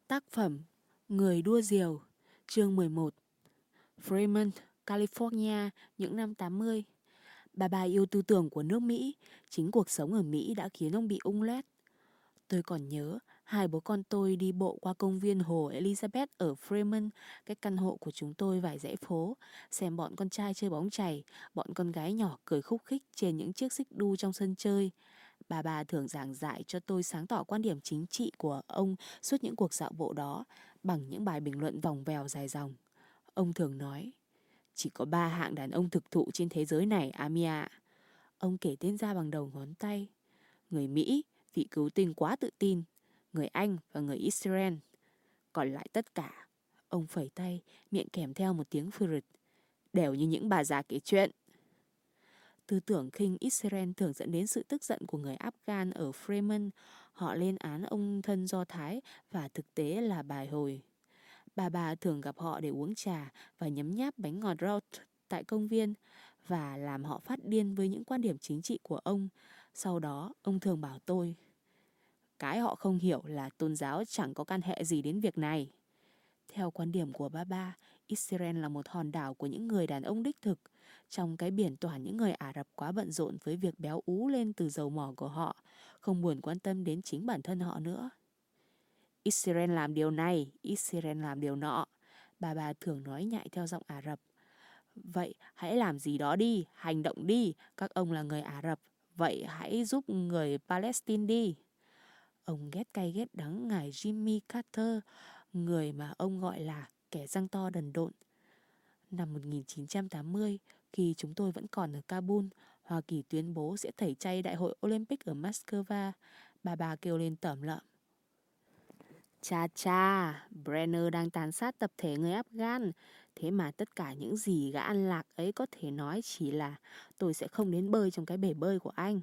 Tác phẩm Người đua diều, chương 11. Fremont, California, những năm 80. Bà yêu tư tưởng của nước Mỹ, chính cuộc sống ở Mỹ đã khiến ông bị ung loét. Tôi còn nhớ, hai bố con tôi đi bộ qua công viên Hồ Elizabeth ở Fremont, cách căn hộ của chúng tôi vài dãy phố, xem bọn con trai chơi bóng chày, bọn con gái nhỏ cười khúc khích trên những chiếc xích đu trong sân chơi. Bà thường giảng giải cho tôi sáng tỏ quan điểm chính trị của ông suốt những cuộc dạo bộ đó bằng những bài bình luận vòng vèo dài dòng. Ông thường nói, chỉ có 3 hạng đàn ông thực thụ trên thế giới này, Ami ạ. Ông kể tên ra bằng đầu ngón tay. Người Mỹ, vị cứu tinh quá tự tin. Người Anh và người Israel. Còn lại tất cả, ông phẩy tay, miệng kèm theo một tiếng phừ rịt, đều như những bà già kể chuyện. Tư tưởng khinh Israel thường dẫn đến sự tức giận của người Afghan ở Fremont. Họ lên án ông thân Do Thái và thực tế là bài hồi. Bà thường gặp họ để uống trà và nhấm nháp bánh ngọt Rout tại công viên và làm họ phát điên với những quan điểm chính trị của ông. Sau đó, ông thường bảo tôi, cái họ không hiểu là tôn giáo chẳng có can hệ gì đến việc này. Theo quan điểm của bà, Israel là một hòn đảo của những người đàn ông đích thực. Trong cái biển toàn những người Ả Rập quá bận rộn với việc béo ú lên từ dầu mỏ của họ, không buồn quan tâm đến chính bản thân họ nữa. Israel làm điều này, Israel làm điều nọ. Bà thường nói nhại theo giọng Ả Rập. Vậy hãy làm gì đó đi, hành động đi, các ông là người Ả Rập. Vậy hãy giúp người Palestine đi. Ông ghét cay ghét đắng ngài Jimmy Carter, người mà ông gọi là kẻ răng to đần độn. Năm 1980, khi chúng tôi vẫn còn ở Kabul, Hoa Kỳ tuyên bố sẽ tẩy chay Đại hội Olympic ở Moscow. Bà kêu lên tởm lợm. Cha, Brenner đang tàn sát tập thể người Afghan. Thế mà tất cả những gì gã ăn lạc ấy có thể nói chỉ là tôi sẽ không đến bơi trong cái bể bơi của anh.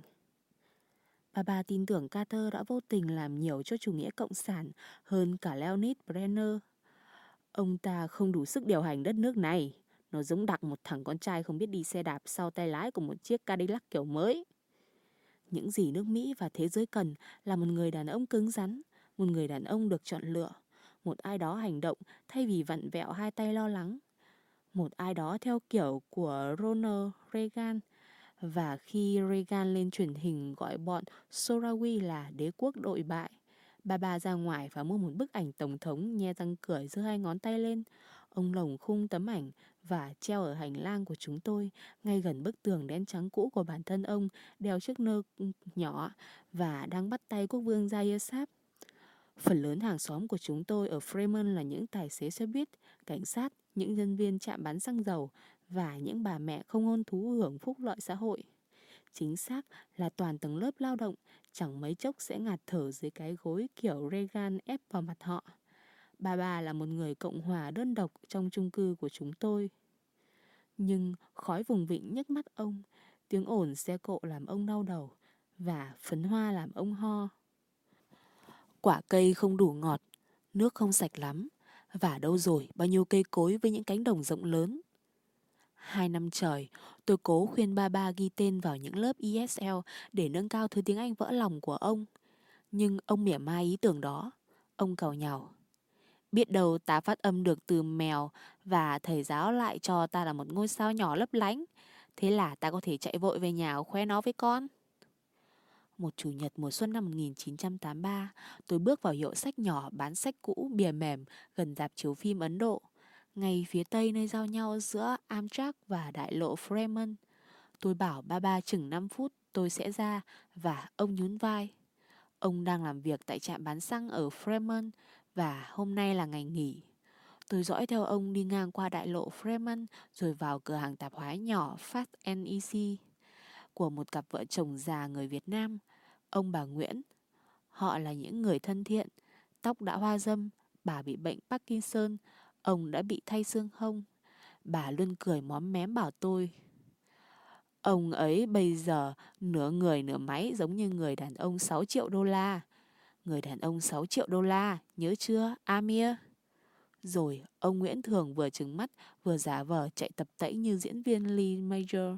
Bà tin tưởng Carter đã vô tình làm nhiều cho chủ nghĩa cộng sản hơn cả Leonid Brenner. Ông ta không đủ sức điều hành đất nước này. Nó giống đặc một thằng con trai không biết đi xe đạp sau tay lái của một chiếc Cadillac kiểu mới. Những gì nước Mỹ và thế giới cần là một người đàn ông cứng rắn, một người đàn ông được chọn lựa, một ai đó hành động thay vì vặn vẹo hai tay lo lắng, một ai đó theo kiểu của Ronald Reagan. Và khi Reagan lên truyền hình gọi bọn Sorawi là đế quốc đội bại, bà ra ngoài và mua một bức ảnh tổng thống nhe răng cười giơ hai ngón tay lên. Ông lồng khung tấm ảnh và treo ở hành lang của chúng tôi, ngay gần bức tường đen trắng cũ của bản thân ông, đeo chiếc nơ nhỏ và đang bắt tay quốc vương Zaire Sáp. Phần lớn hàng xóm của chúng tôi ở Fremont là những tài xế xe buýt, cảnh sát, những nhân viên trạm bán xăng dầu và những bà mẹ không hôn thú hưởng phúc lợi xã hội. Chính xác là toàn tầng lớp lao động, chẳng mấy chốc sẽ ngạt thở dưới cái gối kiểu Reagan ép vào mặt họ. Bà là một người Cộng hòa đơn độc trong chung cư của chúng tôi. Nhưng khói vùng vịnh nhức mắt ông, tiếng ồn xe cộ làm ông đau đầu và phấn hoa làm ông ho. Quả cây không đủ ngọt, nước không sạch lắm, và đâu rồi bao nhiêu cây cối với những cánh đồng rộng lớn. 2 năm trời, tôi cố khuyên ba ghi tên vào những lớp ESL để nâng cao thứ tiếng Anh vỡ lòng của ông. Nhưng ông mỉa mai ý tưởng đó. Ông càu nhàu. Biết đâu ta phát âm được từ mèo và thầy giáo lại cho ta là một ngôi sao nhỏ lấp lánh. Thế là ta có thể chạy vội về nhà khoe nó với con. Một chủ nhật mùa xuân năm 1983, tôi bước vào hiệu sách nhỏ bán sách cũ bìa mềm gần rạp chiếu phim Ấn Độ, ngay phía tây nơi giao nhau giữa Amtrak và đại lộ Fremont. Tôi bảo ba chừng 5 phút tôi sẽ ra và ông nhún vai. Ông đang làm việc tại trạm bán xăng ở Fremont và hôm nay là ngày nghỉ. Tôi dõi theo ông đi ngang qua đại lộ Fremont rồi vào cửa hàng tạp hóa nhỏ Fast and Easy của một cặp vợ chồng già người Việt Nam, ông bà Nguyễn. Họ là những người thân thiện, tóc đã hoa râm, bà bị bệnh Parkinson, ông đã bị thay xương hông. Bà luôn cười móm mém bảo tôi, ông ấy bây giờ nửa người nửa máy giống như người đàn ông 6 triệu đô la. Người đàn ông 6 triệu đô la, nhớ chưa, Amir? Rồi ông Nguyễn Thường vừa trừng mắt vừa giả vờ chạy tập tễnh như diễn viên Lee Major.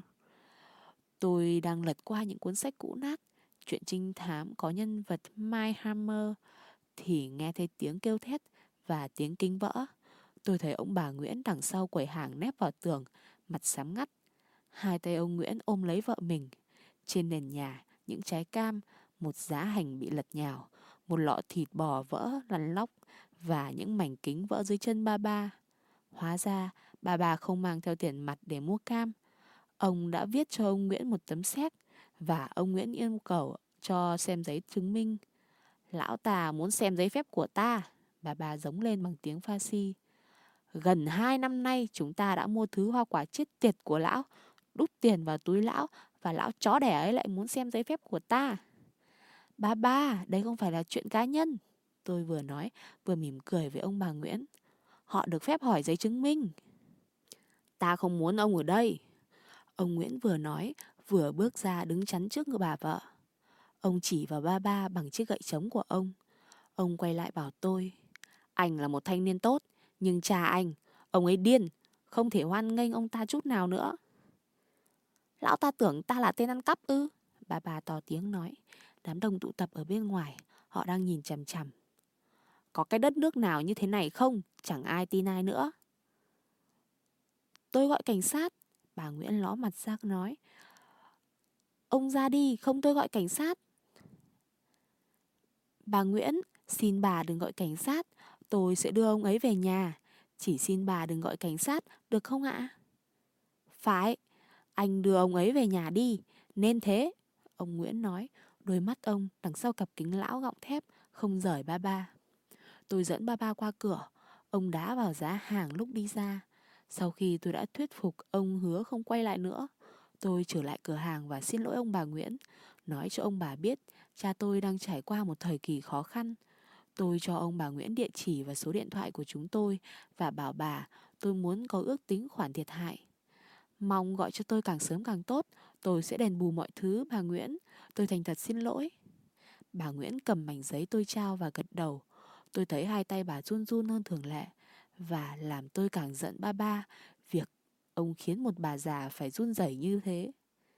Tôi đang lật qua những cuốn sách cũ nát, truyện trinh thám có nhân vật Mike Hammer, thì nghe thấy tiếng kêu thét và tiếng kính vỡ. Tôi thấy ông bà Nguyễn đằng sau quầy hàng nép vào tường, mặt xám ngắt. Hai tay ông Nguyễn ôm lấy vợ mình. Trên nền nhà, những trái cam, một giá hành bị lật nhào, một lọ thịt bò vỡ lăn lóc và những mảnh kính vỡ dưới chân ba. Hóa ra, bà không mang theo tiền mặt để mua cam. Ông đã viết cho ông Nguyễn một tấm séc và ông Nguyễn yêu cầu cho xem giấy chứng minh. Lão ta muốn xem giấy phép của ta, bà giống lên bằng tiếng Pha-xi. Gần 2 năm nay chúng ta đã mua thứ hoa quả chết tiệt của lão, đút tiền vào túi lão và lão chó đẻ ấy lại muốn xem giấy phép của ta. Ba, đây không phải là chuyện cá nhân. Tôi vừa nói vừa mỉm cười với ông bà Nguyễn. Họ được phép hỏi giấy chứng minh. Ta không muốn ông ở đây. Ông Nguyễn vừa nói vừa bước ra đứng chắn trước người bà vợ. Ông chỉ vào ba bằng chiếc gậy trống của ông. Ông quay lại bảo tôi. Anh là một thanh niên tốt, nhưng cha anh, ông ấy điên, không thể hoan nghênh ông ta chút nào nữa. Lão ta tưởng ta là tên ăn cắp ư? Bà to tiếng nói. Đám đông tụ tập ở bên ngoài, họ đang nhìn chằm chằm. Có cái đất nước nào như thế này không? Chẳng ai tin ai nữa. Tôi gọi cảnh sát. Bà Nguyễn ló mặt ra nói. Ông ra đi, không tôi gọi cảnh sát. Bà Nguyễn, xin bà đừng gọi cảnh sát. Tôi sẽ đưa ông ấy về nhà. Chỉ xin bà đừng gọi cảnh sát, được không ạ? Phải, anh đưa ông ấy về nhà đi. Nên thế, ông Nguyễn nói. Đôi mắt ông đằng sau cặp kính lão gọng thép không rời ba. Tôi dẫn ba qua cửa. Ông đá vào giá hàng lúc đi ra. Sau khi tôi đã thuyết phục ông hứa không quay lại nữa, tôi trở lại cửa hàng và xin lỗi ông bà Nguyễn. Nói cho ông bà biết cha tôi đang trải qua một thời kỳ khó khăn. Tôi cho ông bà Nguyễn địa chỉ và số điện thoại của chúng tôi và bảo bà tôi muốn có ước tính khoản thiệt hại. Mong gọi cho tôi càng sớm càng tốt, tôi sẽ đền bù mọi thứ bà Nguyễn. Tôi thành thật xin lỗi. Bà Nguyễn cầm mảnh giấy tôi trao và gật đầu. Tôi thấy hai tay bà run run hơn thường lệ. Và làm tôi càng giận ba việc ông khiến một bà già phải run rẩy như thế.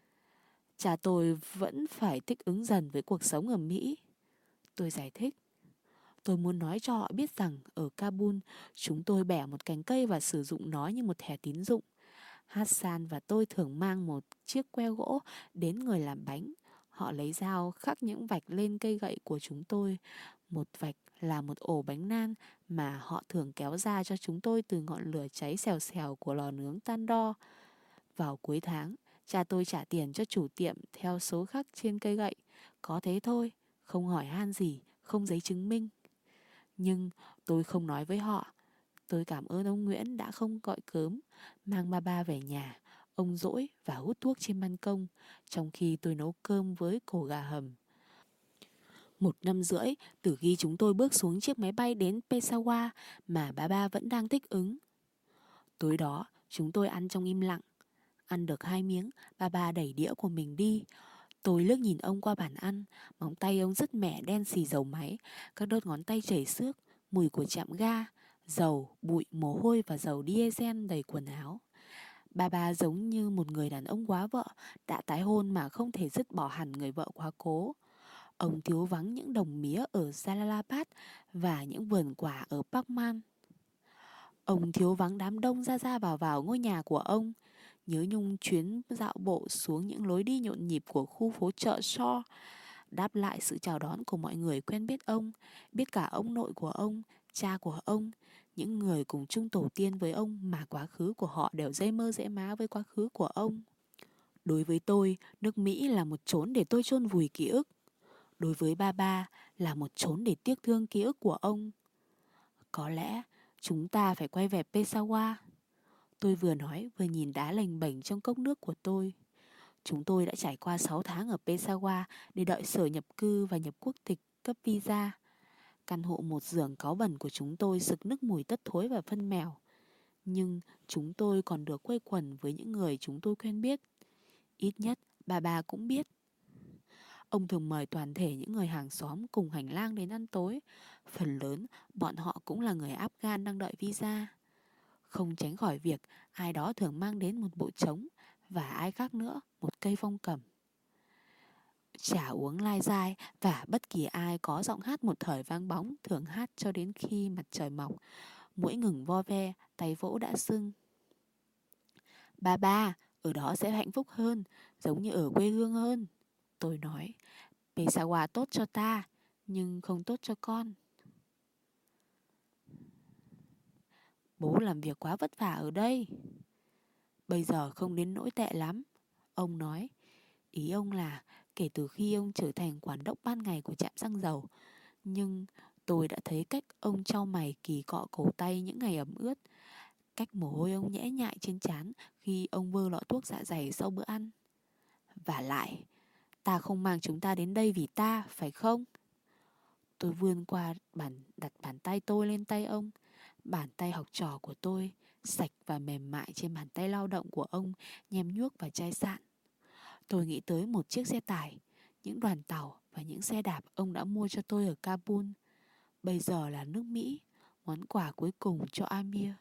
Cha tôi vẫn phải thích ứng dần với cuộc sống ở Mỹ. Tôi giải thích. Tôi muốn nói cho họ biết rằng ở Kabul chúng tôi bẻ một cành cây và sử dụng nó như một thẻ tín dụng. Hassan và tôi thường mang một chiếc que gỗ đến người làm bánh. Họ lấy dao khắc những vạch lên cây gậy của chúng tôi. Một vạch là một ổ bánh nan mà họ thường kéo ra cho chúng tôi từ ngọn lửa cháy xèo xèo của lò nướng Tandor. Vào cuối tháng, cha tôi trả tiền cho chủ tiệm theo số khắc trên cây gậy. Có thế thôi, không hỏi han gì, không giấy chứng minh. Nhưng tôi không nói với họ. Tôi cảm ơn ông Nguyễn đã không gọi cớm, mang ba về nhà. Ông dỗi và hút thuốc trên ban công, trong khi tôi nấu cơm với cổ gà hầm. 1 năm rưỡi từ khi chúng tôi bước xuống chiếc máy bay đến Peshawar mà ba vẫn đang thích ứng. Tối đó, chúng tôi ăn trong im lặng. Ăn được 2 miếng, ba đẩy đĩa của mình đi. Tôi liếc nhìn ông qua bàn ăn, móng tay ông rất mẻ đen xì dầu máy, các đốt ngón tay chảy xước, mùi của chạm ga, dầu, bụi, mồ hôi và dầu diesel đầy quần áo. Ba giống như một người đàn ông quá vợ, đã tái hôn mà không thể dứt bỏ hẳn người vợ quá cố. Ông thiếu vắng những đồng mía ở Jalalabad và những vườn quả ở Pakman. Ông thiếu vắng đám đông ra vào ngôi nhà của ông. Nhớ nhung chuyến dạo bộ xuống những lối đi nhộn nhịp của khu phố chợ Shaw, đáp lại sự chào đón của mọi người quen biết ông, biết cả ông nội của ông, cha của ông, những người cùng chung tổ tiên với ông mà quá khứ của họ đều dây mơ dễ má với quá khứ của ông. Đối với tôi, nước Mỹ là một chốn để tôi chôn vùi ký ức. Đối với ba là một chốn để tiếc thương ký ức của ông. Có lẽ chúng ta phải quay về Peshawar. Tôi vừa nói vừa nhìn đá lềnh bềnh trong cốc nước của tôi. Chúng tôi đã trải qua 6 tháng ở Peshawar để đợi sở nhập cư và nhập quốc tịch cấp visa. Căn hộ một giường cáu bẩn của chúng tôi sực nức mùi tất thối và phân mèo. Nhưng chúng tôi còn được quây quần với những người chúng tôi quen biết. Ít nhất ba cũng biết. Ông thường mời toàn thể những người hàng xóm cùng hành lang đến ăn tối. Phần lớn bọn họ cũng là người Afghan đang đợi visa. Không tránh khỏi việc ai đó thường mang đến một bộ trống và ai khác nữa một cây phong cẩm. Chả uống lai dai và bất kỳ ai có giọng hát một thời vang bóng thường hát cho đến khi mặt trời mọc. Mũi ngừng vo ve, tay vỗ đã sưng. Ba, ở đó sẽ hạnh phúc hơn, giống như ở quê hương hơn. Tôi nói, Pesawa tốt cho ta, nhưng không tốt cho con. Bố làm việc quá vất vả ở đây. Bây giờ không đến nỗi tệ lắm, ông nói. Ý ông là kể từ khi ông trở thành quản đốc ban ngày của trạm xăng dầu. Nhưng tôi đã thấy cách ông trau mày kỳ cọ cổ tay những ngày ẩm ướt. Cách mồ hôi ông nhễ nhại trên trán khi ông vơ lọ thuốc dạ dày sau bữa ăn. Và lại, ta không mang chúng ta đến đây vì ta, phải không? Tôi vươn qua đặt bàn tay tôi lên tay ông. Bàn tay học trò của tôi, sạch và mềm mại trên bàn tay lao động của ông, nhem nhuốc và chai sạn. Tôi nghĩ tới một chiếc xe tải, những đoàn tàu và những xe đạp ông đã mua cho tôi ở Kabul. Bây giờ là nước Mỹ, món quà cuối cùng cho Amir.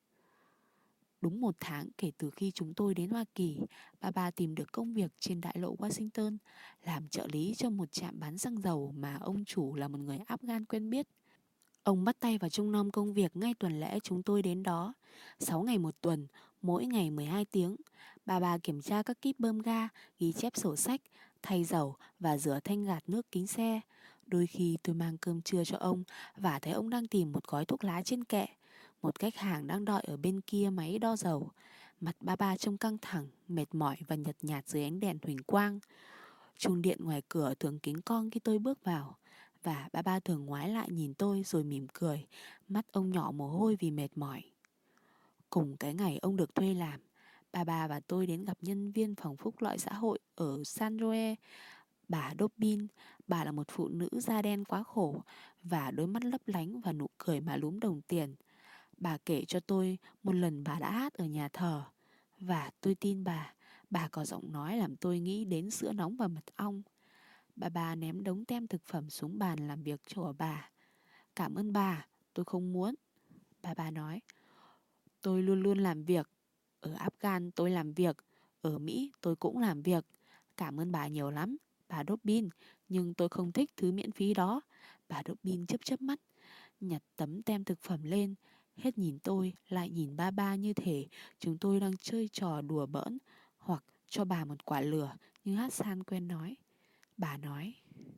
Đúng 1 tháng kể từ khi chúng tôi đến Hoa Kỳ, bà tìm được công việc trên đại lộ Washington, làm trợ lý cho một trạm bán xăng dầu mà ông chủ là một người Afghan quen biết. Ông bắt tay vào trông nom công việc ngay tuần lễ chúng tôi đến đó. 6 ngày một tuần, mỗi ngày 12 tiếng. Bà kiểm tra các kíp bơm ga, ghi chép sổ sách, thay dầu và rửa thanh gạt nước kính xe. Đôi khi tôi mang cơm trưa cho ông và thấy ông đang tìm một gói thuốc lá trên kệ. Một khách hàng đang đợi ở bên kia máy đo dầu. Mặt bà trông căng thẳng, mệt mỏi và nhợt nhạt dưới ánh đèn huỳnh quang. Chuông điện ngoài cửa thường kính cong khi tôi bước vào. Và ba thường ngoái lại nhìn tôi rồi mỉm cười. Mắt ông nhỏ mồ hôi vì mệt mỏi. Cùng cái ngày ông được thuê làm, bà và tôi đến gặp nhân viên phòng phúc lợi xã hội ở San Jose. Bà Dobbin, bà là một phụ nữ da đen quá khổ và đôi mắt lấp lánh và nụ cười mà lúm đồng tiền. Bà kể cho tôi một lần bà đã hát ở nhà thờ. Và tôi tin bà có giọng nói làm tôi nghĩ đến sữa nóng và mật ong. Bà ném đống tem thực phẩm xuống bàn làm việc của bà. Cảm ơn bà, tôi không muốn. Bà nói, tôi luôn luôn làm việc. Ở Afghan tôi làm việc, ở Mỹ tôi cũng làm việc. Cảm ơn bà nhiều lắm, bà Dobbin, nhưng tôi không thích thứ miễn phí đó. Bà Dobbin chớp chớp mắt, nhặt tấm tem thực phẩm lên, hết nhìn tôi lại nhìn ba như thể chúng tôi đang chơi trò đùa bỡn hoặc cho bà một quả lửa như Hassan quen nói. Bà nói,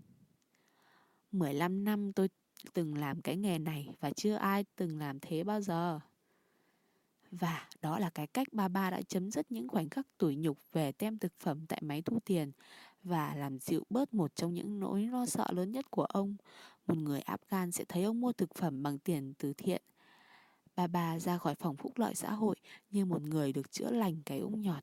15 năm tôi từng làm cái nghề này và chưa ai từng làm thế bao giờ. Và đó là cái cách ba đã chấm dứt những khoảnh khắc tủi nhục về tem thực phẩm tại máy thu tiền và làm dịu bớt một trong những nỗi lo sợ lớn nhất của ông. Một người Afghan sẽ thấy ông mua thực phẩm bằng tiền từ thiện. Bà ra khỏi phòng phúc lợi xã hội như một người được chữa lành cái ung nhọt.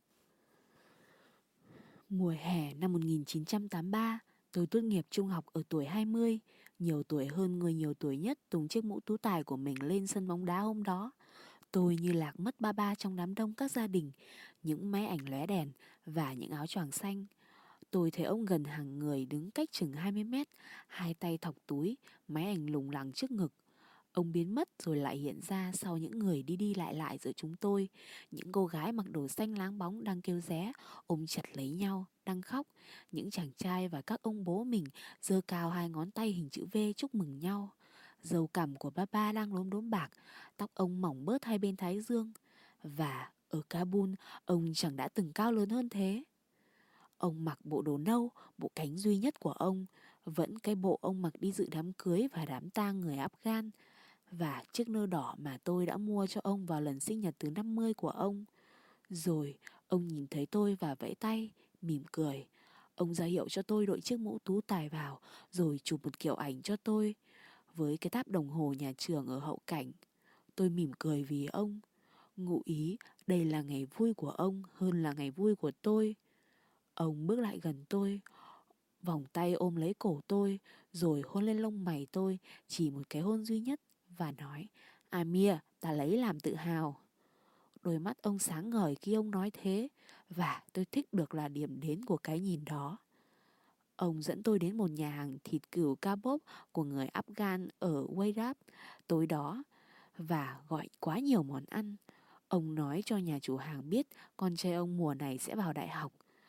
Mùa hè năm 1983, tôi tốt nghiệp trung học ở tuổi 20, nhiều tuổi hơn người nhiều tuổi nhất tung chiếc mũ tú tài của mình lên sân bóng đá hôm đó. Tôi như lạc mất ba trong đám đông các gia đình, những máy ảnh lóe đèn và những áo choàng xanh. Tôi thấy ông gần hàng người đứng cách chừng 20 mét, hai tay thọc túi, máy ảnh lủng lẳng trước ngực. Ông biến mất rồi lại hiện ra sau những người đi đi lại lại giữa chúng tôi. Những cô gái mặc đồ xanh láng bóng đang kêu ré, ôm chặt lấy nhau, đang khóc. Những chàng trai và các ông bố mình giơ cao hai ngón tay hình chữ V chúc mừng nhau. Râu cằm của ba đang lốm đốm bạc, tóc ông mỏng bớt hai bên thái dương. Và ở Kabul, ông chẳng đã từng cao lớn hơn thế. Ông mặc bộ đồ nâu, bộ cánh duy nhất của ông, vẫn cái bộ ông mặc đi dự đám cưới và đám tang người Afghan. Và chiếc nơ đỏ mà tôi đã mua cho ông vào lần sinh nhật thứ 50 của ông. Rồi ông nhìn thấy tôi và vẫy tay, mỉm cười. Ông ra hiệu cho tôi đội chiếc mũ tú tài vào, rồi chụp một kiểu ảnh cho tôi với cái tháp đồng hồ nhà trường ở hậu cảnh. Tôi mỉm cười vì ông, ngụ ý đây là ngày vui của ông hơn là ngày vui của tôi. Ông bước lại gần tôi, vòng tay ôm lấy cổ tôi, rồi hôn lên lông mày tôi, chỉ một cái hôn duy nhất, và nói, Amir, ta lấy làm tự hào. Đôi mắt ông sáng ngời khi ông nói thế, và tôi thích được là điểm đến của cái nhìn đó. Ông dẫn tôi đến một nhà hàng thịt cừu kebab của người Afghan ở Wayrab tối đó, và gọi quá nhiều món ăn. Ông nói cho nhà chủ hàng biết con trai ông mùa này sẽ vào đại học.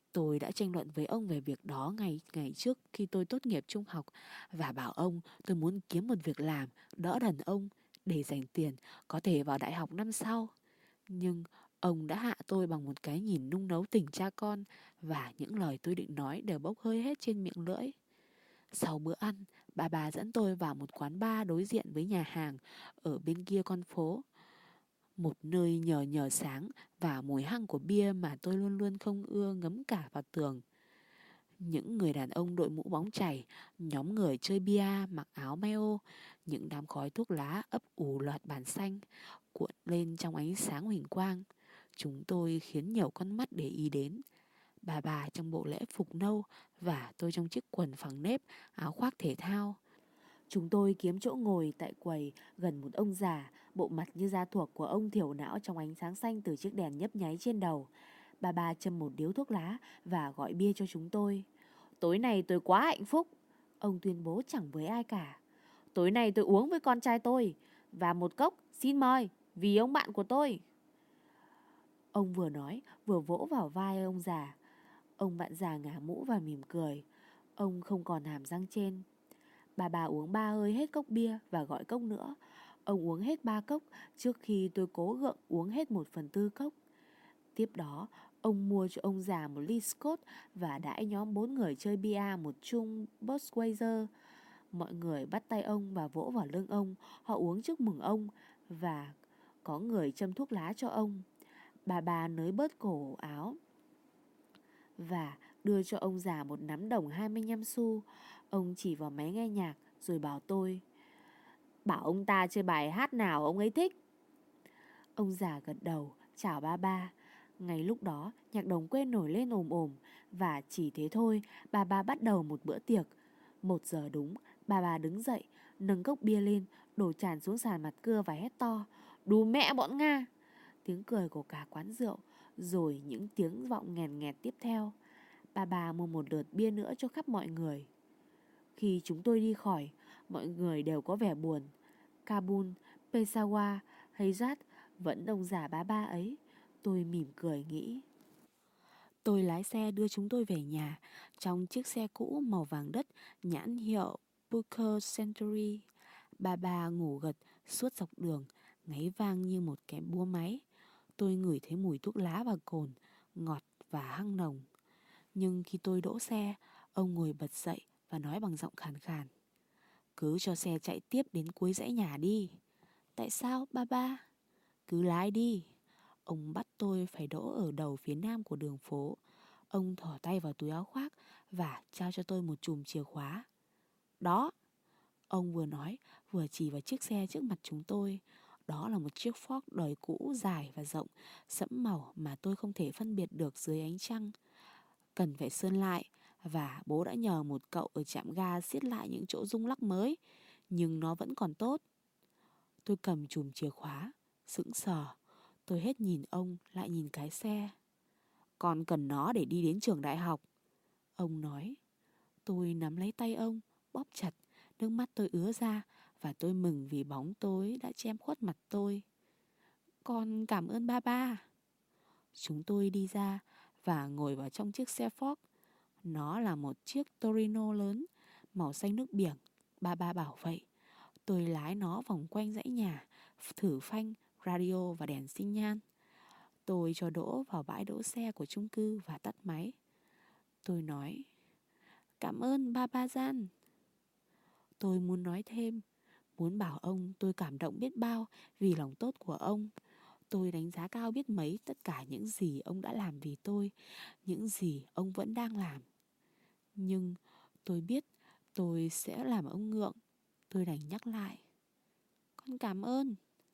Tôi đã tranh luận với ông về việc đó ngày ngày trước khi tôi tốt nghiệp trung học và bảo ông tôi muốn kiếm một việc làm đỡ đần ông để dành tiền có thể vào đại học năm sau. Nhưng ông đã hạ tôi bằng một cái nhìn nung nấu tình cha con và những lời tôi định nói đều bốc hơi hết trên miệng lưỡi. Sau bữa ăn, bà dẫn tôi vào một quán bar đối diện với nhà hàng ở bên kia con phố. Một nơi nhờ nhờ sáng và mùi hăng của bia mà tôi luôn luôn không ưa ngấm cả vào tường. Những người đàn ông đội mũ bóng chảy, nhóm người chơi bia mặc áo mayo, những đám khói thuốc lá ấp ủ loạt bàn xanh, cuộn lên trong ánh sáng huỳnh quang. Chúng tôi khiến nhiều con mắt để ý đến. Bà trong bộ lễ phục nâu và tôi trong chiếc quần phẳng nếp, áo khoác thể thao. Chúng tôi kiếm chỗ ngồi tại quầy gần một ông già, bộ mặt như da thuộc của ông thiểu não trong ánh sáng xanh từ chiếc đèn nhấp nháy trên đầu. Bà châm một điếu thuốc lá và gọi bia cho chúng tôi. Tối nay tôi quá hạnh phúc, ông tuyên bố chẳng với ai cả. Tối nay tôi uống với con trai tôi, và một cốc xin mời vì ông bạn của tôi. Ông vừa nói vừa vỗ vào vai ông già. Ông bạn già ngả mũ và mỉm cười. Ông không còn hàm răng trên. Bà uống 3 hơi hết cốc bia và gọi cốc nữa. Ông uống hết 3 cốc trước khi tôi cố gượng uống hết 1/4 cốc. Tiếp đó, ông mua cho ông già một ly Scotch và đãi nhóm 4 người chơi bia một chung Budweiser. Mọi người bắt tay ông và vỗ vào lưng ông. Họ uống chúc mừng ông và có người châm thuốc lá cho ông. Bà nới bớt cổ áo và đưa cho ông già một nắm đồng 25 xu. Ông chỉ vào máy nghe nhạc rồi bảo tôi: bảo ông ta chơi bài hát nào ông ấy thích. Ông già gật đầu chào ba. Ngay lúc đó nhạc đồng quê nổi lên ồm ồm. Và chỉ thế thôi, bà bắt đầu một bữa tiệc. 1 giờ đúng, bà đứng dậy, nâng cốc bia lên, đổ tràn xuống sàn mặt cưa và hét to: đù mẹ bọn Nga. Tiếng cười của cả quán rượu, rồi những tiếng vọng nghèn nghẹt tiếp theo. Bà mua một lượt bia nữa cho khắp mọi người. Khi chúng tôi đi khỏi, mọi người đều có vẻ buồn. Kabul, Peshawar, Herat vẫn ông già ba ấy. Tôi mỉm cười nghĩ. Tôi lái xe đưa chúng tôi về nhà trong chiếc xe cũ màu vàng đất nhãn hiệu Booker Century. Bà ngủ gật suốt dọc đường, ngáy vang như một cái búa máy. Tôi ngửi thấy mùi thuốc lá và cồn, ngọt và hăng nồng. Nhưng khi tôi đỗ xe, ông ngồi bật dậy và nói bằng giọng khàn khàn: cứ cho xe chạy tiếp đến cuối dãy nhà đi. Tại sao ba? Cứ lái đi. Ông bắt tôi phải đỗ ở đầu phía nam của đường phố. Ông thò tay vào túi áo khoác và trao cho tôi một chùm chìa khóa. Đó, ông vừa nói vừa chỉ vào chiếc xe trước mặt chúng tôi. Đó là một chiếc Ford đời cũ dài và rộng, sẫm màu mà tôi không thể phân biệt được dưới ánh trăng. Cần phải sơn lại, và bố đã nhờ một cậu ở trạm ga siết lại những chỗ rung lắc mới, nhưng nó vẫn còn tốt. Tôi cầm chùm chìa khóa, sững sờ. Tôi hết nhìn ông lại nhìn cái xe. Con cần nó để đi đến trường đại học, ông nói. Tôi nắm lấy tay ông, bóp chặt. Nước mắt tôi ứa ra và tôi mừng vì bóng tối đã che khuất mặt tôi. Con cảm ơn ba. Chúng tôi đi ra và ngồi vào trong chiếc xe Ford. Nó là một chiếc Torino lớn, màu xanh nước biển. Ba bảo vậy. Tôi lái nó vòng quanh dãy nhà, thử phanh, radio và đèn xi nhan. Tôi cho đỗ vào bãi đỗ xe của chung cư và tắt máy. Tôi nói: cảm ơn ba Gian. Tôi muốn nói thêm, muốn bảo ông tôi cảm động biết bao vì lòng tốt của ông. Tôi đánh giá cao biết mấy tất cả những gì ông đã làm vì tôi, những gì ông vẫn đang làm. Nhưng tôi biết tôi sẽ làm ông ngượng. Tôi đành nhắc lại: con cảm ơn.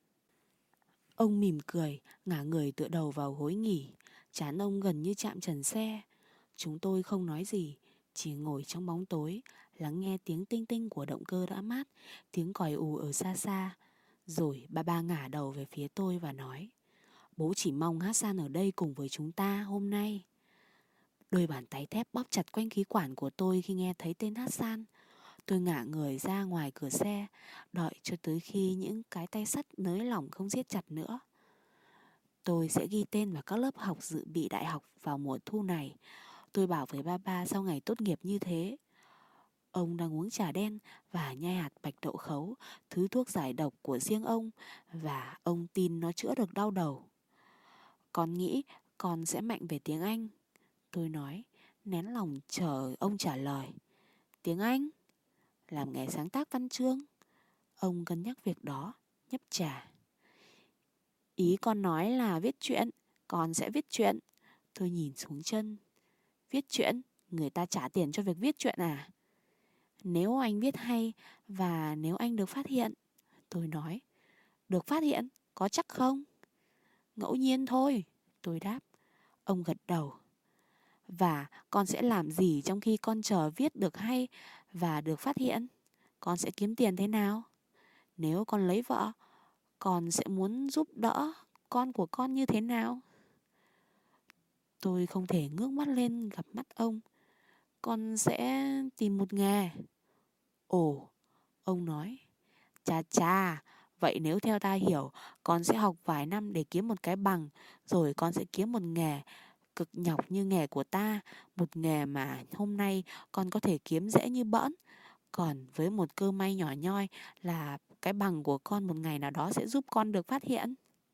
Ông mỉm cười, ngả người tựa đầu vào gối nghỉ. Trán ông gần như chạm trần xe. Chúng tôi không nói gì, chỉ ngồi trong bóng tối, lắng nghe tiếng tinh tinh của động cơ đã mát, tiếng còi ù ở xa xa. Rồi ba ngả đầu về phía tôi và nói: bố chỉ mong Hassan ở đây cùng với chúng ta hôm nay. Đôi bàn tay thép bóp chặt quanh khí quản của tôi khi nghe thấy tên Hassan. Tôi ngả người ra ngoài cửa xe, đợi cho tới khi những cái tay sắt nới lỏng không siết chặt nữa. Tôi sẽ ghi tên vào các lớp học dự bị đại học vào mùa thu này. Tôi bảo với ba sau ngày tốt nghiệp như thế. Ông đang uống trà đen và nhai hạt bạch đậu khấu, thứ thuốc giải độc của riêng ông, và ông tin nó chữa được đau đầu. Con nghĩ con sẽ mạnh về tiếng Anh, tôi nói, nén lòng chờ ông trả lời. Tiếng Anh? Làm nghề sáng tác văn chương? Ông cân nhắc việc đó, nhấp trà. Ý con nói là viết truyện, con sẽ viết truyện. Tôi nhìn xuống chân. Viết truyện? Người ta trả tiền cho việc viết truyện à? Nếu anh viết hay và nếu anh được phát hiện, tôi nói. Được phát hiện? Có chắc không? Ngẫu nhiên thôi, tôi đáp. Ông gật đầu. Và con sẽ làm gì trong khi con chờ viết được hay và được phát hiện? Con sẽ kiếm tiền thế nào? Nếu con lấy vợ, con sẽ muốn giúp đỡ con của con như thế nào? Tôi không thể ngước mắt lên gặp mắt ông. Con sẽ tìm một nghề. Ồ, ông nói. Chà chà, vậy nếu theo ta hiểu, con sẽ học vài năm để kiếm một cái bằng, rồi con sẽ kiếm một nghề cực nhọc như nghề của ta, một nghề mà hôm nay con có thể kiếm dễ như bỡn. Còn với một cơ may nhỏ nhoi là cái bằng của con một ngày nào đó sẽ giúp con được phát hiện.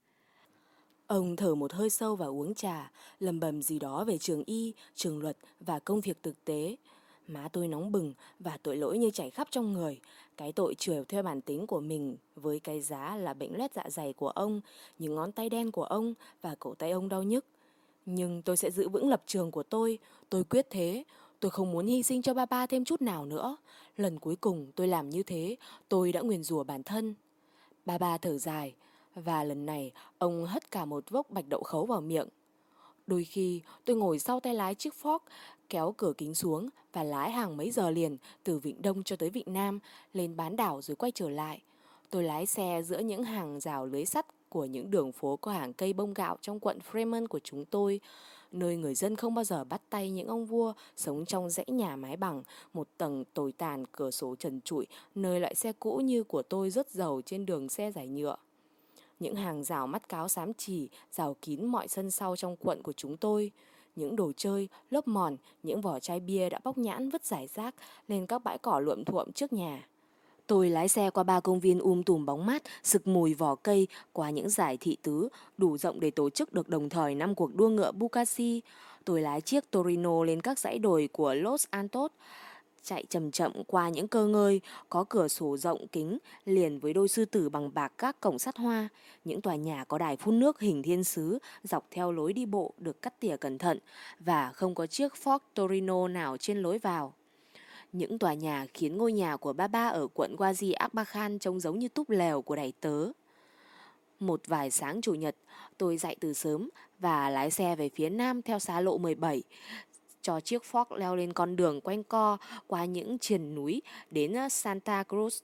Ông thở một hơi sâu và uống trà, lầm bầm gì đó về trường y, trường luật và công việc thực tế. Má tôi nóng bừng và tội lỗi như chảy khắp trong người. Cái tội chiều theo bản tính của mình với cái giá là bệnh loét dạ dày của ông, những ngón tay đen của ông và cổ tay ông đau nhức. Nhưng tôi sẽ giữ vững lập trường của tôi quyết thế. Tôi không muốn hy sinh cho ba thêm chút nào nữa. Lần cuối cùng tôi làm như thế, tôi đã nguyền rủa bản thân. Ba thở dài, và lần này ông hất cả một vốc bạch đậu khấu vào miệng. Đôi khi tôi ngồi sau tay lái chiếc Ford, kéo cửa kính xuống và lái hàng mấy giờ liền từ Vịnh Đông cho tới Vịnh Nam, lên bán đảo rồi quay trở lại. Tôi lái xe giữa những hàng rào lưới sắt của những đường phố có hàng cây bông gạo trong quận Fremont của chúng tôi, nơi người dân không bao giờ bắt tay những ông vua sống trong dãy nhà mái bằng, một tầng tồi tàn, cửa sổ trần trụi, nơi loại xe cũ như của tôi rớt dầu trên đường xe giải nhựa. Những hàng rào mắt cáo xám chì, rào kín mọi sân sau trong quận của chúng tôi. Những đồ chơi, lớp mòn, những vỏ chai bia đã bóc nhãn vứt rải rác lên các bãi cỏ luộm thuộm trước nhà. Tôi lái xe qua 3 công viên tùm bóng mát, sực mùi vỏ cây, qua những dải thị tứ đủ rộng để tổ chức được đồng thời 5 cuộc đua ngựa Bugatti. Tôi lái chiếc Torino lên các dãy đồi của Los Antos, chạy chậm chậm qua những cơ ngơi có cửa sổ rộng kính liền với đôi sư tử bằng bạc các cổng sắt hoa, những tòa nhà có đài phun nước hình thiên sứ dọc theo lối đi bộ được cắt tỉa cẩn thận và không có chiếc Ford Torino nào trên lối vào. Những tòa nhà khiến ngôi nhà của ba ở quận Wazi Akbakan trông giống như túp lều của đầy tớ. Một vài sáng chủ nhật, tôi dậy từ sớm và lái xe về phía nam theo xa lộ 17, cho chiếc Ford leo lên con đường quanh co qua những triền núi đến Santa Cruz.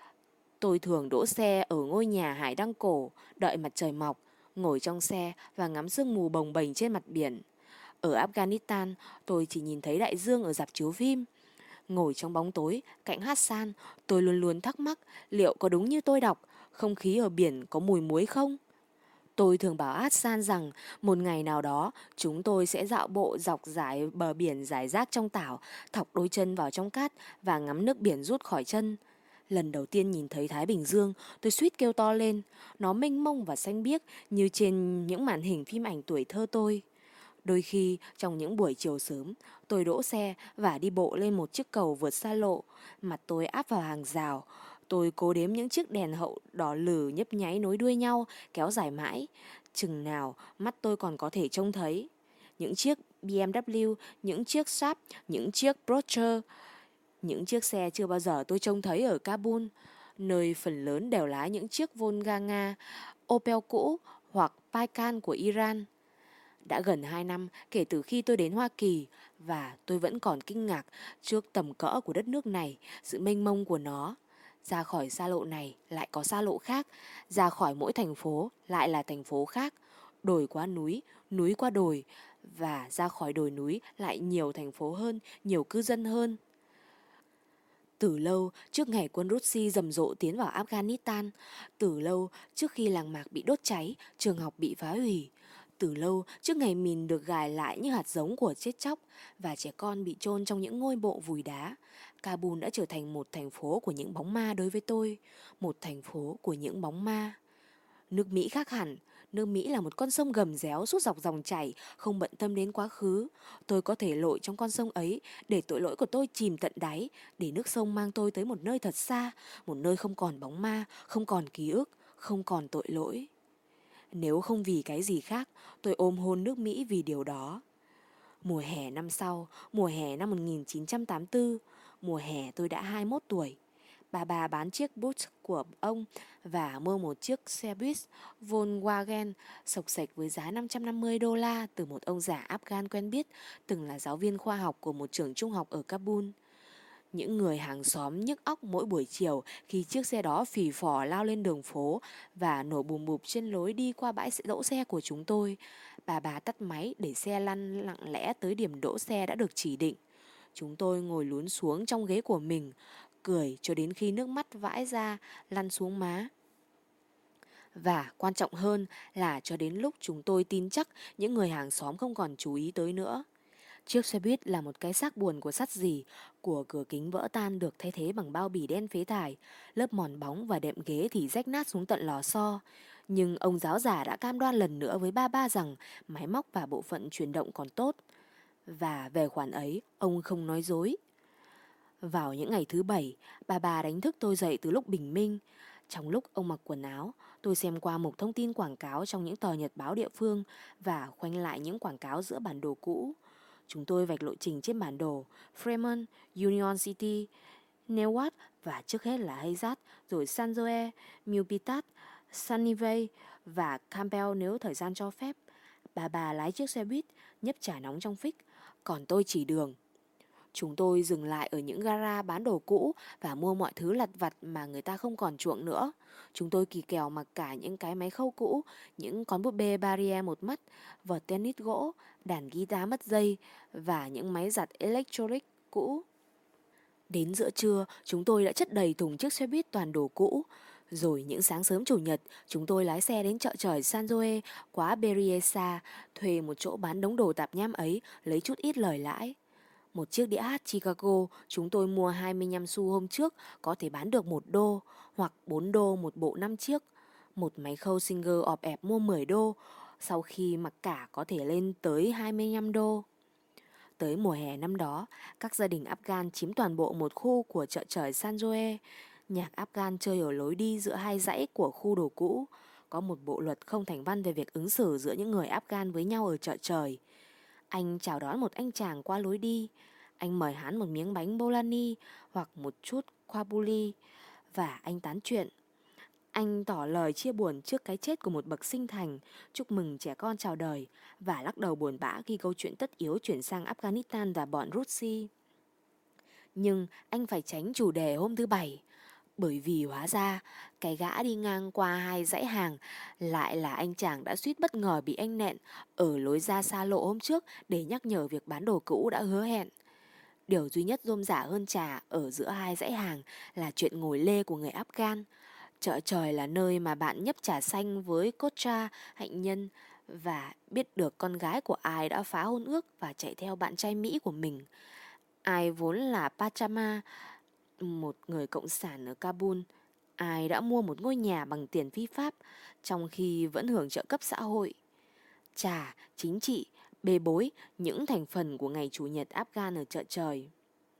Tôi thường đỗ xe ở ngôi nhà hải đăng cổ, đợi mặt trời mọc, ngồi trong xe và ngắm sương mù bồng bềnh trên mặt biển. Ở Afghanistan, tôi chỉ nhìn thấy đại dương ở rạp chiếu phim. Ngồi trong bóng tối, cạnh Hassan, tôi luôn luôn thắc mắc liệu có đúng như tôi đọc, không khí ở biển có mùi muối không? Tôi thường bảo Hassan rằng một ngày nào đó chúng tôi sẽ dạo bộ dọc dải bờ biển rải rác trong tảo, thọc đôi chân vào trong cát và ngắm nước biển rút khỏi chân. Lần đầu tiên nhìn thấy Thái Bình Dương, tôi suýt kêu to lên. Nó mênh mông và xanh biếc như trên những màn hình phim ảnh tuổi thơ tôi. Đôi khi, trong những buổi chiều sớm, tôi đỗ xe và đi bộ lên một chiếc cầu vượt xa lộ. Mặt tôi áp vào hàng rào. Tôi cố đếm những chiếc đèn hậu đỏ lử nhấp nháy nối đuôi nhau, kéo dài mãi. Chừng nào mắt tôi còn có thể trông thấy. Những chiếc BMW, những chiếc Saab, những chiếc Porsche, những chiếc xe chưa bao giờ tôi trông thấy ở Kabul, nơi phần lớn đều lái những chiếc Volga Nga, Opel cũ hoặc Taycan của Iran. Đã gần 2 năm kể từ khi tôi đến Hoa Kỳ và tôi vẫn còn kinh ngạc trước tầm cỡ của đất nước này, sự mênh mông của nó. Ra khỏi xa lộ này lại có xa lộ khác, ra khỏi mỗi thành phố lại là thành phố khác, đồi qua núi qua đồi, và ra khỏi đồi núi lại nhiều thành phố hơn, nhiều cư dân hơn. Từ lâu trước ngày quân Russi rầm rộ tiến vào Afghanistan, từ lâu trước khi làng mạc bị đốt cháy, trường học bị phá hủy, Từ lâu trước ngày mìn được gài lại như hạt giống của chết chóc và trẻ con bị chôn trong những ngôi mộ vùi đá, Kabul đã trở thành một thành phố của những bóng ma đối với tôi, một thành phố của những bóng ma. Nước Mỹ khác hẳn, nước Mỹ là một con sông gầm réo suốt dọc dòng chảy, không bận tâm đến quá khứ. Tôi có thể lội trong con sông ấy để tội lỗi của tôi chìm tận đáy, để nước sông mang tôi tới một nơi thật xa, một nơi không còn bóng ma, không còn ký ức, không còn tội lỗi. Nếu không vì cái gì khác, tôi ôm hôn nước Mỹ vì điều đó. Mùa hè năm sau, mùa hè năm 1984, mùa hè tôi đã 21 tuổi. Bà bán chiếc Boots của ông và mua một chiếc xe buýt Volkswagen xộc xệch với giá $550 từ một ông già Afghan quen biết, từng là giáo viên khoa học của một trường trung học ở Kabul. Những người hàng xóm nhức óc mỗi buổi chiều khi chiếc xe đó phì phò lao lên đường phố và nổ bùm bụp trên lối đi qua bãi đỗ xe của chúng tôi. Bà tắt máy để xe lăn lặng lẽ tới điểm đỗ xe đã được chỉ định. Chúng tôi ngồi lún xuống trong ghế của mình, cười cho đến khi nước mắt vãi ra lăn xuống má. Và quan trọng hơn là cho đến lúc chúng tôi tin chắc những người hàng xóm không còn chú ý tới nữa. Chiếc xe buýt là một cái xác buồn của sắt rỉ, của cửa kính vỡ tan được thay thế bằng bao bì đen phế thải, lớp mòn bóng và đệm ghế thì rách nát xuống tận lò xo. Nhưng ông giáo già đã cam đoan lần nữa với ba rằng máy móc và bộ phận chuyển động còn tốt. Và về khoản ấy, ông không nói dối. Vào những ngày thứ bảy, bà đánh thức tôi dậy từ lúc bình minh. Trong lúc ông mặc quần áo, tôi xem qua mục thông tin quảng cáo trong những tờ nhật báo địa phương và khoanh lại những quảng cáo giữa bản đồ cũ. Chúng tôi vạch lộ trình trên bản đồ Fremont, Union City, Newark và trước hết là Hayzat, rồi San Jose, Milpitas, Sunnyvale và Campbell nếu thời gian cho phép. Bà lái chiếc xe buýt, nhấp trà nóng trong phích, còn tôi chỉ đường. Chúng tôi dừng lại ở những gara bán đồ cũ và mua mọi thứ lặt vặt mà người ta không còn chuộng nữa. Chúng tôi kỳ kèo mặc cả những cái máy khâu cũ, những con búp bê Barrier một mắt, vợt tennis gỗ, đàn guitar mất dây và những máy giặt electronic cũ. Đến giữa trưa, chúng tôi đã chất đầy thùng chiếc xe buýt toàn đồ cũ. Rồi những sáng sớm chủ nhật, chúng tôi lái xe đến chợ trời San Jose, quá Berryessa, thuê một chỗ bán đống đồ tạp nham ấy, lấy chút ít lời lãi. Một chiếc đĩa hát Chicago chúng tôi mua 25 xu hôm trước có thể bán được $1 hoặc $4 một bộ 5 chiếc. Một máy khâu Singer ọp ẹp mua $10, sau khi mặc cả có thể lên tới $25. Tới mùa hè năm đó, các gia đình Afghan chiếm toàn bộ một khu của chợ trời San Jose. Nhạc Afghan chơi ở lối đi giữa hai dãy của khu đồ cũ. Có một bộ luật không thành văn về việc ứng xử giữa những người Afghan với nhau ở chợ trời. Anh chào đón một anh chàng qua lối đi. Anh mời hắn một miếng bánh bolani hoặc một chút kwabuli và anh tán chuyện. Anh tỏ lời chia buồn trước cái chết của một bậc sinh thành, chúc mừng trẻ con chào đời và lắc đầu buồn bã khi câu chuyện tất yếu chuyển sang Afghanistan và bọn Russi. Nhưng anh phải tránh chủ đề hôm thứ bảy, bởi vì hóa ra cái gã đi ngang qua hai dãy hàng lại là anh chàng đã suýt bất ngờ bị anh nện ở lối ra xa lộ hôm trước để nhắc nhở việc bán đồ cũ đã hứa hẹn. Điều duy nhất rôm rả hơn trà ở giữa hai dãy hàng là chuyện ngồi lê của người Afghan. Chợ trời là nơi mà bạn nhấp trà xanh với cocha, hạnh nhân và biết được con gái của ai đã phá hôn ước và chạy theo bạn trai Mỹ của mình. Ai vốn là Pachama, một người cộng sản ở Kabul. Ai đã mua một ngôi nhà bằng tiền phi pháp trong khi vẫn hưởng trợ cấp xã hội. Trà, chính trị, bê bối, những thành phần của ngày Chủ nhật Afghan ở chợ trời.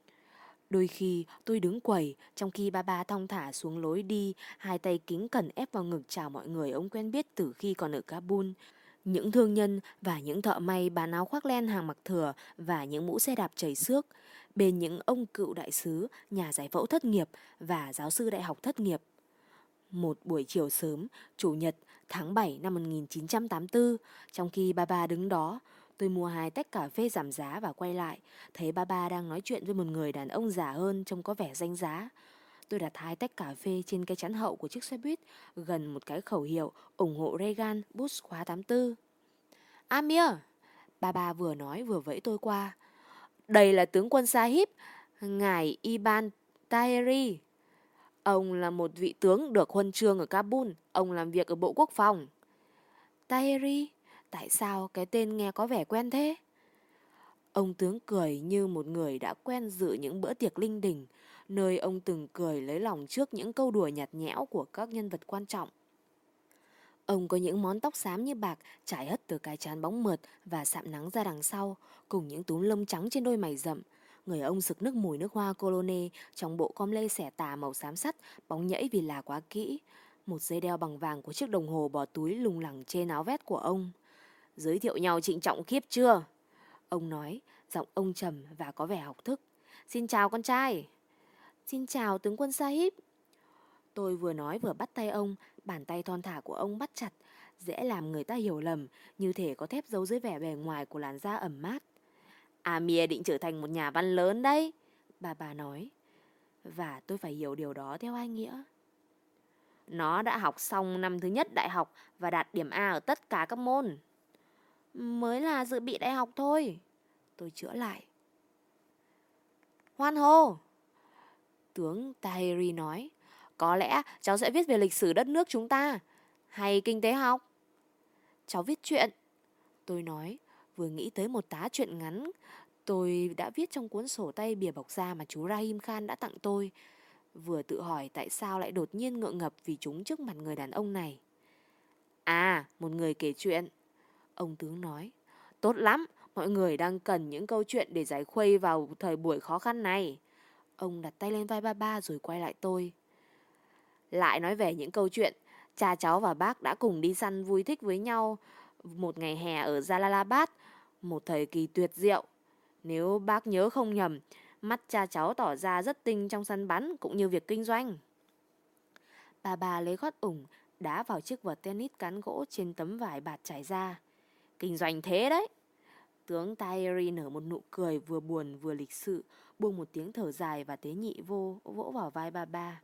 Đôi khi tôi đứng quầy trong khi ba thong thả xuống lối đi, hai tay kính cẩn ép vào ngực chào mọi người ông quen biết từ khi còn ở Kabul. Những thương nhân và những thợ may bán áo khoác len hàng mặc thừa và những mũ xe đạp chảy xước. Bên những ông cựu đại sứ, nhà giải phẫu thất nghiệp và giáo sư đại học thất nghiệp. Một buổi chiều sớm, Chủ nhật tháng 7 năm 1984, trong khi ba đứng đó, tôi mua 2 tách cà phê giảm giá và quay lại, thấy ba đang nói chuyện với một người đàn ông già hơn trông có vẻ danh giá. Tôi đặt 2 tách cà phê trên cái chắn hậu của chiếc xe buýt, gần một cái khẩu hiệu ủng hộ Reagan Bush khóa 84. Amir, ba vừa nói vừa vẫy tôi qua. Đây là tướng quân Sahib, ngài Iban Tahiri. Ông là một vị tướng được huân chương ở Kabul, ông làm việc ở Bộ Quốc phòng. Tahiri, Tại sao cái tên nghe có vẻ quen thế? Ông tướng cười như một người đã quen dự những bữa tiệc linh đình, nơi ông từng cười lấy lòng trước những câu đùa nhạt nhẽo của các nhân vật quan trọng. Ông có những món tóc xám như bạc trải hất từ cái trán bóng mượt và sạm nắng ra đằng sau, cùng những túm lông trắng trên đôi mày rậm. Người ông sực nước mùi nước hoa cologne trong bộ com lê xẻ tà màu xám sắt, bóng nhẫy vì là quá kỹ. Một dây đeo bằng vàng của chiếc đồng hồ bỏ túi lủng lẳng trên áo vest của ông. Giới thiệu nhau trịnh trọng khiếp chưa? Ông nói, giọng ông trầm và có vẻ học thức. Xin chào con trai. Xin chào tướng quân Sahib. Tôi vừa nói vừa bắt tay ông, bàn tay thon thả của ông bắt chặt, dễ làm người ta hiểu lầm, như thể có thép giấu dưới vẻ bề ngoài của làn da ẩm mát. Amir định trở thành một nhà văn lớn đấy, bà nói. Và tôi phải hiểu điều đó theo hai nghĩa. Nó đã học xong năm thứ nhất đại học và đạt điểm A ở tất cả các môn. Mới là dự bị đại học thôi. Tôi chữa lại. Hoan hô! Tướng Tahiri nói. Có lẽ cháu sẽ viết về lịch sử đất nước chúng ta, hay kinh tế học. Cháu viết truyện, tôi nói, vừa nghĩ tới một tá truyện ngắn tôi đã viết trong cuốn sổ tay bìa bọc da mà chú Rahim Khan đã tặng tôi, vừa tự hỏi tại sao lại đột nhiên ngượng ngập vì chúng trước mặt người đàn ông này. À, một người kể chuyện, ông tướng nói. Tốt lắm, mọi người đang cần những câu chuyện để giải khuây vào thời buổi khó khăn này. Ông đặt tay lên vai ba rồi quay lại tôi. Lại nói về những câu chuyện, cha cháu và bác đã cùng đi săn vui thích với nhau một ngày hè ở Jalalabad, một thời kỳ tuyệt diệu. Nếu bác nhớ không nhầm, mắt cha cháu tỏ ra rất tinh trong săn bắn cũng như việc kinh doanh. Bà lấy gót ủng, đá vào chiếc vợt tennis cán gỗ trên tấm vải bạt trải ra. Kinh doanh thế đấy. Tướng Tahiri nở một nụ cười vừa buồn vừa lịch sự, buông một tiếng thở dài và tế nhị vỗ vào vai bà.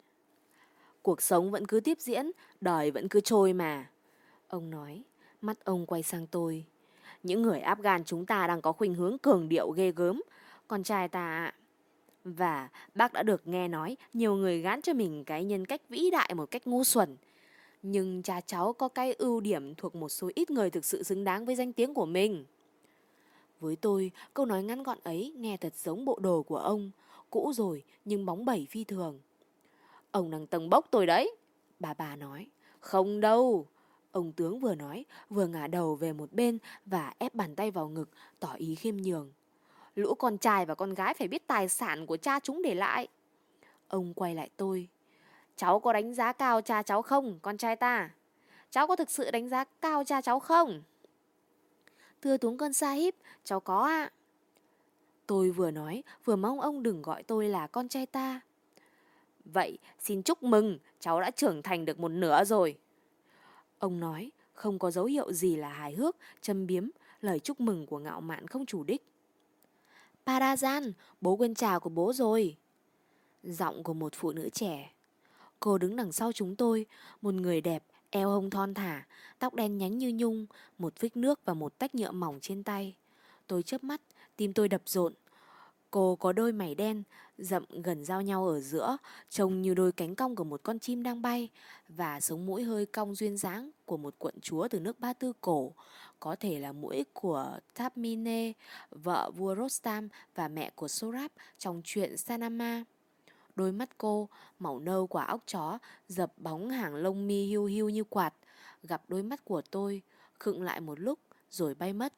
Cuộc sống vẫn cứ tiếp diễn, đời vẫn cứ trôi mà. Ông nói, mắt ông quay sang tôi. Những người Afghan chúng ta đang có khuynh hướng cường điệu ghê gớm. Con trai ta ạ. Và bác đã được nghe nói nhiều người gán cho mình cái nhân cách vĩ đại một cách ngu xuẩn. Nhưng cha cháu có cái ưu điểm thuộc một số ít người thực sự xứng đáng với danh tiếng của mình. Với tôi, câu nói ngắn gọn ấy nghe thật giống bộ đồ của ông. Cũ rồi nhưng bóng bẩy phi thường. Ông đang tâng bốc tôi đấy, bà nói. Không đâu. Ông tướng vừa nói, vừa ngả đầu về một bên và ép bàn tay vào ngực, tỏ ý khiêm nhường. Lũ con trai và con gái phải biết tài sản của cha chúng để lại. Ông quay lại tôi. Cháu có đánh giá cao cha cháu không, con trai ta? Cháu có thực sự đánh giá cao cha cháu không? Thưa tướng quân Sahib, cháu có ạ. Tôi vừa nói, vừa mong ông đừng gọi tôi là con trai ta. Vậy xin chúc mừng, cháu đã trưởng thành được một nửa rồi. Ông nói, không có dấu hiệu gì là hài hước, châm biếm, lời chúc mừng của ngạo mạn không chủ đích. Parajan, bố quên chào của bố rồi. Giọng của một phụ nữ trẻ. Cô đứng đằng sau chúng tôi, một người đẹp, eo hông thon thả, tóc đen nhánh như nhung, một phích nước và một tách nhựa mỏng trên tay. Tôi chớp mắt, tim tôi đập rộn. Cô có đôi mày đen, rậm gần giao nhau ở giữa, trông như đôi cánh cong của một con chim đang bay, và sống mũi hơi cong duyên dáng của một quận chúa từ nước Ba Tư cổ, có thể là mũi của Thapmine, vợ vua Rostam và mẹ của Sorab trong truyện Sanama. Đôi mắt cô, màu nâu quả óc chó, dập bóng hàng lông mi hiu hiu như quạt, gặp đôi mắt của tôi, khựng lại một lúc rồi bay mất.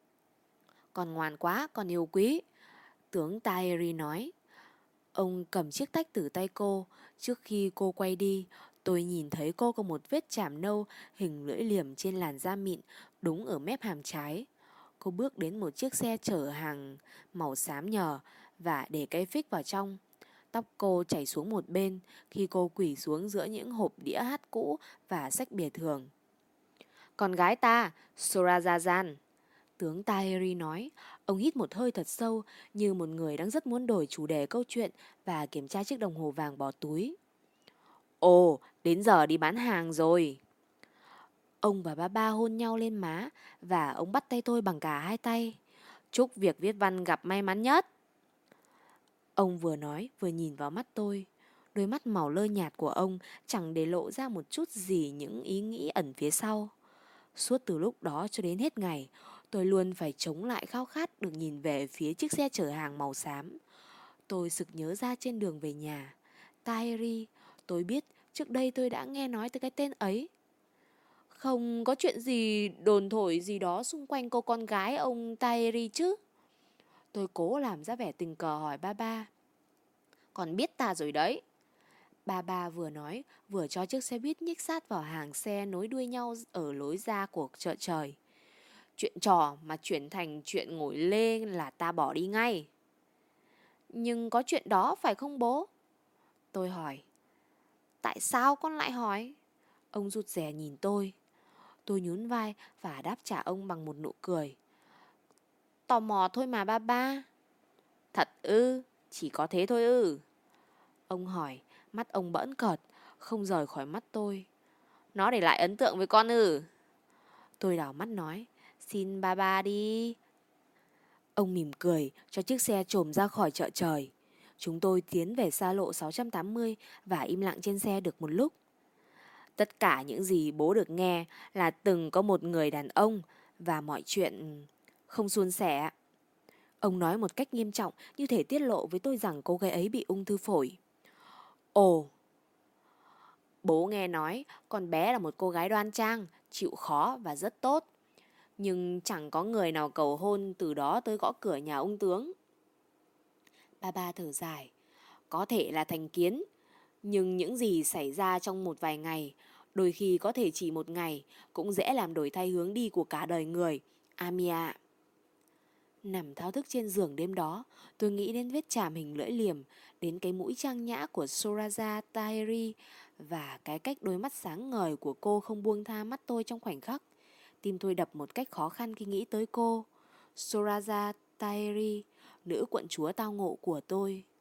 Con ngoan quá, con yêu quý, tướng Tahiri nói. Ông cầm chiếc tách từ tay cô. Trước khi cô quay đi, tôi nhìn thấy cô có một vết chàm nâu hình lưỡi liềm trên làn da mịn, đúng ở mép hàm trái. Cô bước đến một chiếc xe chở hàng màu xám nhờ và để cái phích vào trong. Tóc cô chảy xuống một bên khi cô quỳ xuống giữa những hộp đĩa hát cũ và sách bìa thường. Con gái ta, Sorazajan, tướng Tahiri nói. Ông hít một hơi thật sâu như một người đang rất muốn đổi chủ đề câu chuyện và kiểm tra chiếc đồng hồ vàng bỏ túi. Ồ, đến giờ đi bán hàng rồi. Ông và ba hôn nhau lên má và ông bắt tay tôi bằng cả hai tay. Chúc việc viết văn gặp may mắn nhất. Ông vừa nói vừa nhìn vào mắt tôi. Đôi mắt màu lơ nhạt của ông chẳng để lộ ra một chút gì những ý nghĩ ẩn phía sau. Suốt từ lúc đó cho đến hết ngày, tôi luôn phải chống lại khao khát được nhìn về phía chiếc xe chở hàng màu xám. Tôi sực nhớ ra trên đường về nhà. Tahiri, tôi biết trước đây tôi đã nghe nói tới cái tên ấy. Không có chuyện gì đồn thổi gì đó xung quanh cô con gái ông Tahiri chứ? Tôi cố làm ra vẻ tình cờ hỏi ba ba. Còn biết ta rồi đấy. Ba ba vừa nói vừa cho chiếc xe buýt nhích sát vào hàng xe nối đuôi nhau ở lối ra của chợ trời. Chuyện trò mà chuyển thành chuyện ngồi lê là ta bỏ đi ngay. Nhưng có chuyện đó phải không bố? Tôi hỏi. Tại sao con lại hỏi? Ông rụt rè nhìn tôi. Tôi nhún vai và đáp trả ông bằng một nụ cười. Tò mò thôi mà ba ba. Thật ư? Chỉ có thế thôi ư? Ông hỏi, mắt ông bỡn cợt, không rời khỏi mắt tôi. Nó để lại ấn tượng với con ư? Tôi đảo mắt nói, xin ba ba đi. Ông mỉm cười cho chiếc xe trồm ra khỏi chợ trời. Chúng tôi tiến về xa lộ 680 và im lặng trên xe được một lúc. Tất cả những gì bố được nghe là từng có một người đàn ông và mọi chuyện không suôn sẻ. Ông nói một cách nghiêm trọng như thể tiết lộ với tôi rằng cô gái ấy bị ung thư phổi. Ồ, bố nghe nói con bé là một cô gái đoan trang, chịu khó và rất tốt. Nhưng chẳng có người nào cầu hôn từ đó tới gõ cửa nhà ông tướng. Ba ba thở dài. Có thể là thành kiến, nhưng những gì xảy ra trong một vài ngày, đôi khi có thể chỉ một ngày, cũng dễ làm đổi thay hướng đi của cả đời người. Amia. Nằm thao thức trên giường đêm đó, tôi nghĩ đến vết chàm hình lưỡi liềm, đến cái mũi trang nhã của Soraja Tahiri và cái cách đôi mắt sáng ngời của cô không buông tha mắt tôi trong khoảnh khắc. Tim tôi đập một cách khó khăn khi nghĩ tới cô. Soraja Tahiri, nữ quận chúa tao ngộ của tôi.